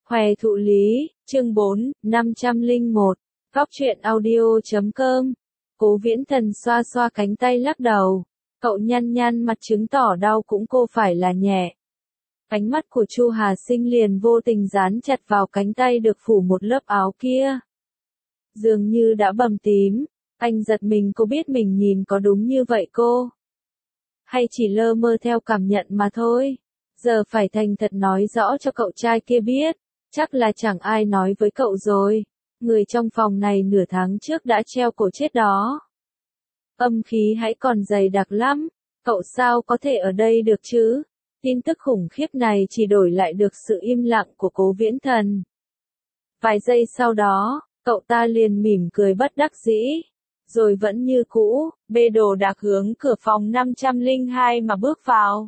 Hoè thụ lý, chương 4, 501, góc truyện audio.com. Cố Viễn Thần xoa xoa cánh tay lắc đầu. Cậu nhăn nhăn mặt chứng tỏ đau cũng cô phải là nhẹ. Ánh mắt của Chu Hà Sinh liền vô tình dán chặt vào cánh tay được phủ một lớp áo kia. Dường như đã bầm tím, anh giật mình, cô biết mình nhìn có đúng như vậy cô? Hay chỉ lơ mơ theo cảm nhận mà thôi? Giờ phải thành thật nói rõ cho cậu trai kia biết. Chắc là chẳng ai nói với cậu rồi. Người trong phòng này nửa tháng trước đã treo cổ chết đó. Âm khí hãy còn dày đặc lắm. Cậu sao có thể ở đây được chứ? Tin tức khủng khiếp này chỉ đổi lại được sự im lặng của Cố Viễn Thần. Vài giây sau đó, cậu ta liền mỉm cười bất đắc dĩ. Rồi vẫn như cũ, bê đồ đạc hướng cửa phòng 502 mà bước vào.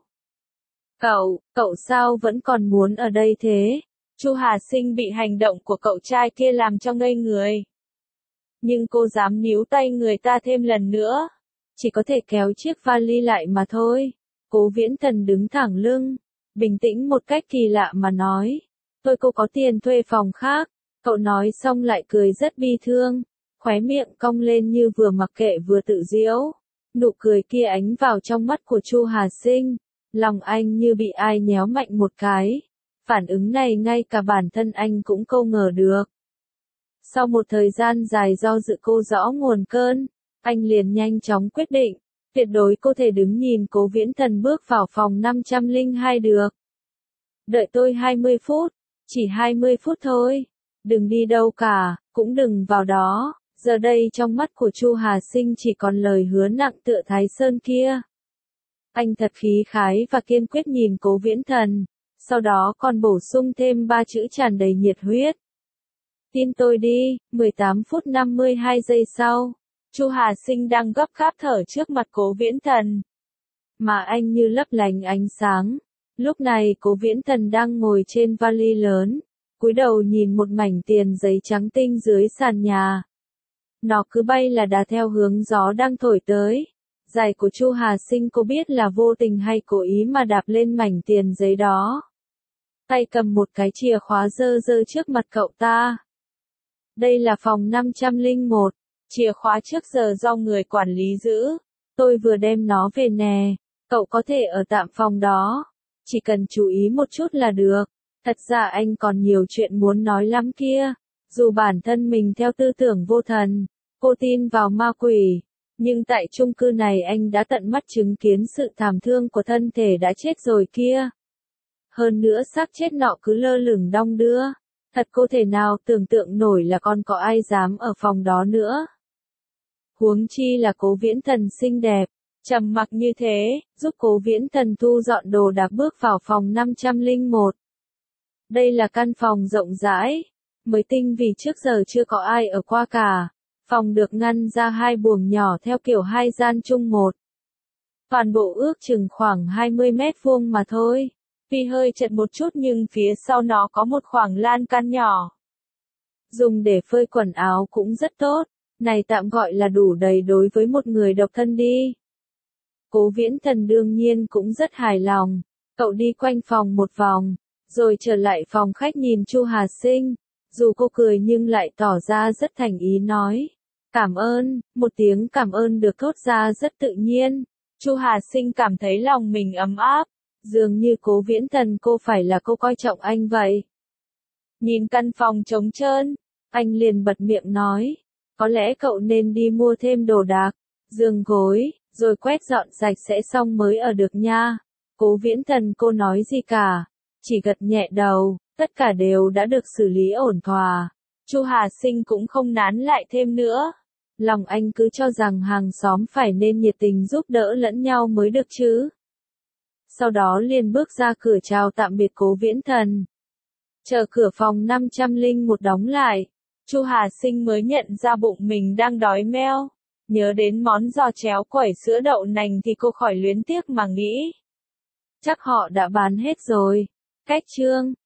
Cậu sao vẫn còn muốn ở đây thế? Chu Hà Sinh bị hành động của cậu trai kia làm cho ngây người. Nhưng cô dám níu tay người ta thêm lần nữa. Chỉ có thể kéo chiếc vali lại mà thôi. Cố Viễn Thần đứng thẳng lưng, bình tĩnh một cách kỳ lạ mà nói. Cô có tiền thuê phòng khác. Cậu nói xong lại cười rất bi thương. Khóe miệng cong lên như vừa mặc kệ vừa tự giễu. Nụ cười kia ánh vào trong mắt của Chu Hà Sinh. Lòng anh như bị ai nhéo mạnh một cái. Phản ứng này ngay cả bản thân anh cũng không ngờ được. Sau một thời gian dài do dự cô rõ nguồn cơn, anh liền nhanh chóng quyết định, tuyệt đối cô thể đứng nhìn Cố Viễn Thần bước vào phòng 502 được. Đợi tôi 20 phút, chỉ 20 phút thôi, đừng đi đâu cả, cũng đừng vào đó. Giờ đây trong mắt của Chu Hà Sinh chỉ còn lời hứa nặng tựa Thái Sơn kia. Anh thật khí khái và kiên quyết nhìn Cố Viễn Thần. Sau đó còn bổ sung thêm 3 chữ tràn đầy nhiệt huyết. Tin tôi đi, 18 phút 52 giây sau, Chu Hà Sinh đang gấp gáp thở trước mặt Cố Viễn Thần. Mà anh như lấp lánh ánh sáng. Lúc này Cố Viễn Thần đang ngồi trên vali lớn, cúi đầu nhìn một mảnh tiền giấy trắng tinh dưới sàn nhà. Nó cứ bay là đà theo hướng gió đang thổi tới. Giày của Chu Hà Sinh cô biết là vô tình hay cố ý mà đạp lên mảnh tiền giấy đó. Tay cầm một cái chìa khóa dơ dơ trước mặt cậu ta. Đây là phòng 501, chìa khóa trước giờ do người quản lý giữ. Tôi vừa đem nó về nè, cậu có thể ở tạm phòng đó. Chỉ cần chú ý một chút là được. Thật ra anh còn nhiều chuyện muốn nói lắm kia. Dù bản thân mình theo tư tưởng vô thần, cô tin vào ma quỷ. Nhưng tại chung cư này anh đã tận mắt chứng kiến sự thảm thương của thân thể đã chết rồi kia. Hơn nữa xác chết nọ cứ lơ lửng đong đưa. Thật cô thể nào tưởng tượng nổi là còn có ai dám ở phòng đó nữa. Huống chi là Cố Viễn Thần xinh đẹp, trầm mặc như thế, giúp Cố Viễn Thần thu dọn đồ đạc bước vào phòng 501. Đây là căn phòng rộng rãi, mới tinh vì trước giờ chưa có ai ở qua cả. Phòng được ngăn ra 2 buồng nhỏ theo kiểu 2 gian chung một. Toàn bộ ước chừng khoảng 20 mét vuông mà thôi. Tuy hơi chật một chút nhưng phía sau nó có một khoảng lan can nhỏ. Dùng để phơi quần áo cũng rất tốt. Này tạm gọi là đủ đầy đối với một người độc thân đi. Cố Viễn Thần đương nhiên cũng rất hài lòng. Cậu đi quanh phòng một vòng, rồi trở lại phòng khách nhìn Chu Hà Sinh. Dù cô cười nhưng lại tỏ ra rất thành ý nói. Cảm ơn, một tiếng cảm ơn được thốt ra rất tự nhiên. Chu Hà Sinh cảm thấy lòng mình ấm áp. Dường như Cố Viễn Thần cô phải là cô coi trọng anh vậy. Nhìn căn phòng trống trơn, anh liền bật miệng nói. Có lẽ cậu nên đi mua thêm đồ đạc, giường gối, rồi quét dọn sạch sẽ xong mới ở được nha. Cố Viễn Thần cô nói gì cả, chỉ gật nhẹ đầu, tất cả đều đã được xử lý ổn thỏa. Chu Hà Sinh cũng không nán lại thêm nữa. Lòng anh cứ cho rằng hàng xóm phải nên nhiệt tình giúp đỡ lẫn nhau mới được chứ. Sau đó liền bước ra cửa chào tạm biệt Cố Viễn Thần. Chờ cửa phòng 501 đóng lại, Chu Hà Sinh mới nhận ra bụng mình đang đói meo. Nhớ đến món giò chéo quẩy sữa đậu nành thì cô khỏi luyến tiếc mà nghĩ. Chắc họ đã bán hết rồi. Cách chương